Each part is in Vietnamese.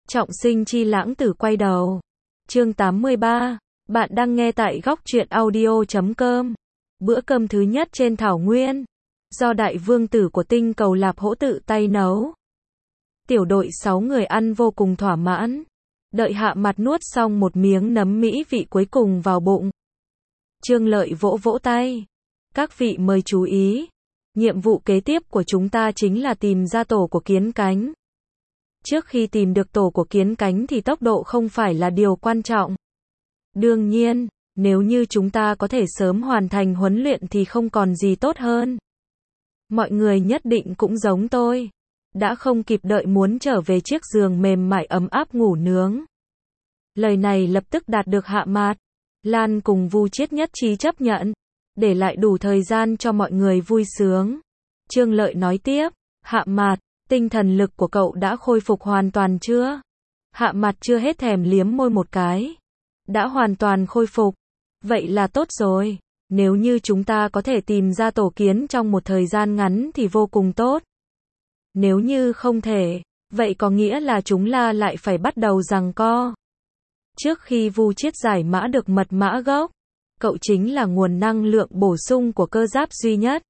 Trọng sinh chi lãng tử quay đầu. Chương 83. Bạn đang nghe tại góc truyện audio.com. Bữa cơm thứ nhất trên thảo nguyên. Do đại vương tử của tinh cầu Lạp Hỗ tự tay nấu. Tiểu đội 6 người ăn vô cùng thỏa mãn. Đợi Hạ Mặt nuốt xong một miếng nấm mỹ vị cuối cùng vào bụng. Trương Lợi vỗ vỗ tay. Các vị mời chú ý. Nhiệm vụ kế tiếp của chúng ta chính là tìm ra tổ của kiến cánh. Trước khi tìm được tổ của kiến cánh thì tốc độ không phải là điều quan trọng. Đương nhiên, nếu như chúng ta có thể sớm hoàn thành huấn luyện thì không còn gì tốt hơn. Mọi người nhất định cũng giống tôi. Đã không kịp đợi muốn trở về chiếc giường mềm mại ấm áp ngủ nướng. Lời này lập tức đạt được Hạ Mạt. Lan cùng Vu Chiết nhất trí chấp nhận. Để lại đủ thời gian cho mọi người vui sướng. Trương Lợi nói tiếp, Hạ Mạt, tinh thần lực của cậu đã khôi phục hoàn toàn chưa? Hạ Mặt chưa hết thèm liếm môi một cái. Đã hoàn toàn khôi phục. Vậy là tốt rồi. Nếu như chúng ta có thể tìm ra tổ kiến trong một thời gian ngắn thì vô cùng tốt. Nếu như không thể, vậy có nghĩa là chúng ta lại phải bắt đầu giằng co. Trước khi Vu Chiết giải mã được mật mã gốc, cậu chính là nguồn năng lượng bổ sung của cơ giáp duy nhất.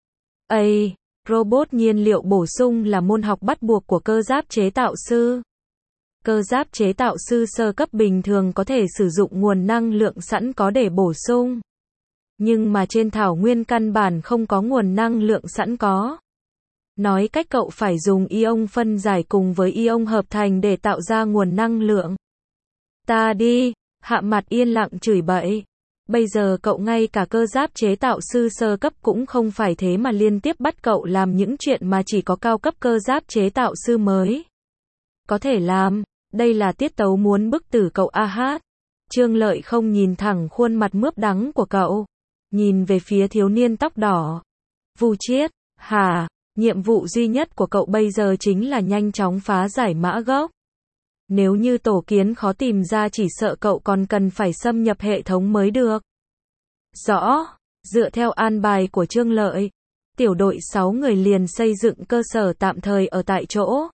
Robot nhiên liệu bổ sung là môn học bắt buộc của cơ giáp chế tạo sư. Cơ giáp chế tạo sư sơ cấp bình thường có thể sử dụng nguồn năng lượng sẵn có để bổ sung. Nhưng mà trên thảo nguyên căn bản không có nguồn năng lượng sẵn có. Nói cách cậu phải dùng ion phân giải cùng với ion hợp thành để tạo ra nguồn năng lượng. Ta đi, Hạ Mặt yên lặng chửi bậy. Bây giờ cậu ngay cả cơ giáp chế tạo sư sơ cấp cũng không phải thế mà liên tiếp bắt cậu làm những chuyện mà chỉ có cao cấp cơ giáp chế tạo sư mới có thể làm. Đây là tiết tấu muốn bức tử cậu a hát. Trương Lợi không nhìn thẳng khuôn mặt mướp đắng của cậu. Nhìn về phía thiếu niên tóc đỏ. Vu Chiết, hả? Nhiệm vụ duy nhất của cậu bây giờ chính là nhanh chóng phá giải mã gốc. Nếu như tổ kiến khó tìm ra chỉ sợ cậu còn cần phải xâm nhập hệ thống mới được. Rõ, dựa theo an bài của Trương Lợi, tiểu đội 6 người liền xây dựng cơ sở tạm thời ở tại chỗ.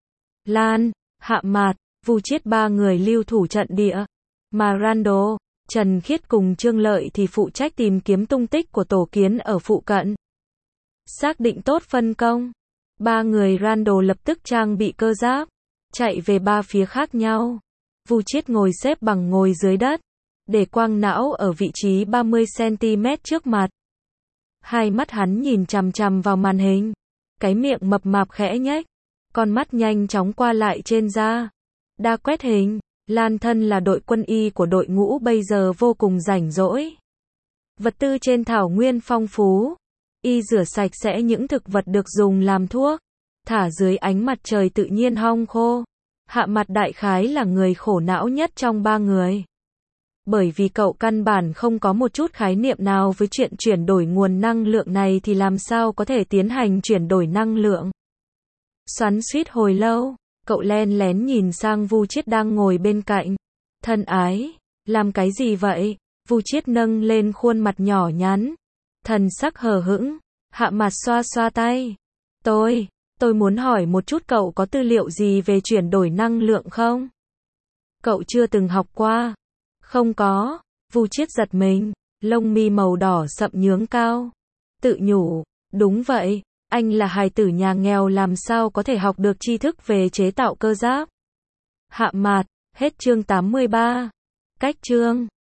Lan, Hạ Mạt, Vu Chiết 3 người lưu thủ trận địa, mà Randall, Trần Khiết cùng Trương Lợi thì phụ trách tìm kiếm tung tích của tổ kiến ở phụ cận. Xác định tốt phân công, 3 người Randall lập tức trang bị cơ giáp, chạy về 3 phía khác nhau. Vu Chiết ngồi xếp bằng ngồi dưới đất, để quang não ở vị trí 30 cm trước mặt. Hai mắt hắn nhìn chằm chằm vào màn hình, cái miệng mập mạp khẽ nhếch, con mắt nhanh chóng qua lại trên da. Đa quét hình, Lan thân là đội quân y của đội ngũ bây giờ vô cùng rảnh rỗi. Vật tư trên thảo nguyên phong phú, y rửa sạch sẽ những thực vật được dùng làm thuốc, thả dưới ánh mặt trời tự nhiên hong khô. Hạ Mặt đại khái là người khổ não nhất trong 3 người. Bởi vì cậu căn bản không có một chút khái niệm nào với chuyện chuyển đổi nguồn năng lượng này thì làm sao có thể tiến hành chuyển đổi năng lượng. Xoắn xuýt hồi lâu, cậu len lén nhìn sang Vu Chiết đang ngồi bên cạnh. Thân ái, làm cái gì vậy? Vu Chiết nâng lên khuôn mặt nhỏ nhắn, thần sắc hờ hững. Hạ Mặt xoa xoa tay. Tôi muốn hỏi một chút cậu có tư liệu gì về chuyển đổi năng lượng không? Cậu chưa từng học qua. Không có. Vu Chiết giật mình, lông mi màu đỏ sậm nhướng cao. Tự nhủ, đúng vậy, anh là hài tử nhà nghèo làm sao có thể học được tri thức về chế tạo cơ giáp. Hạ Mạt, hết chương 83. Cách chương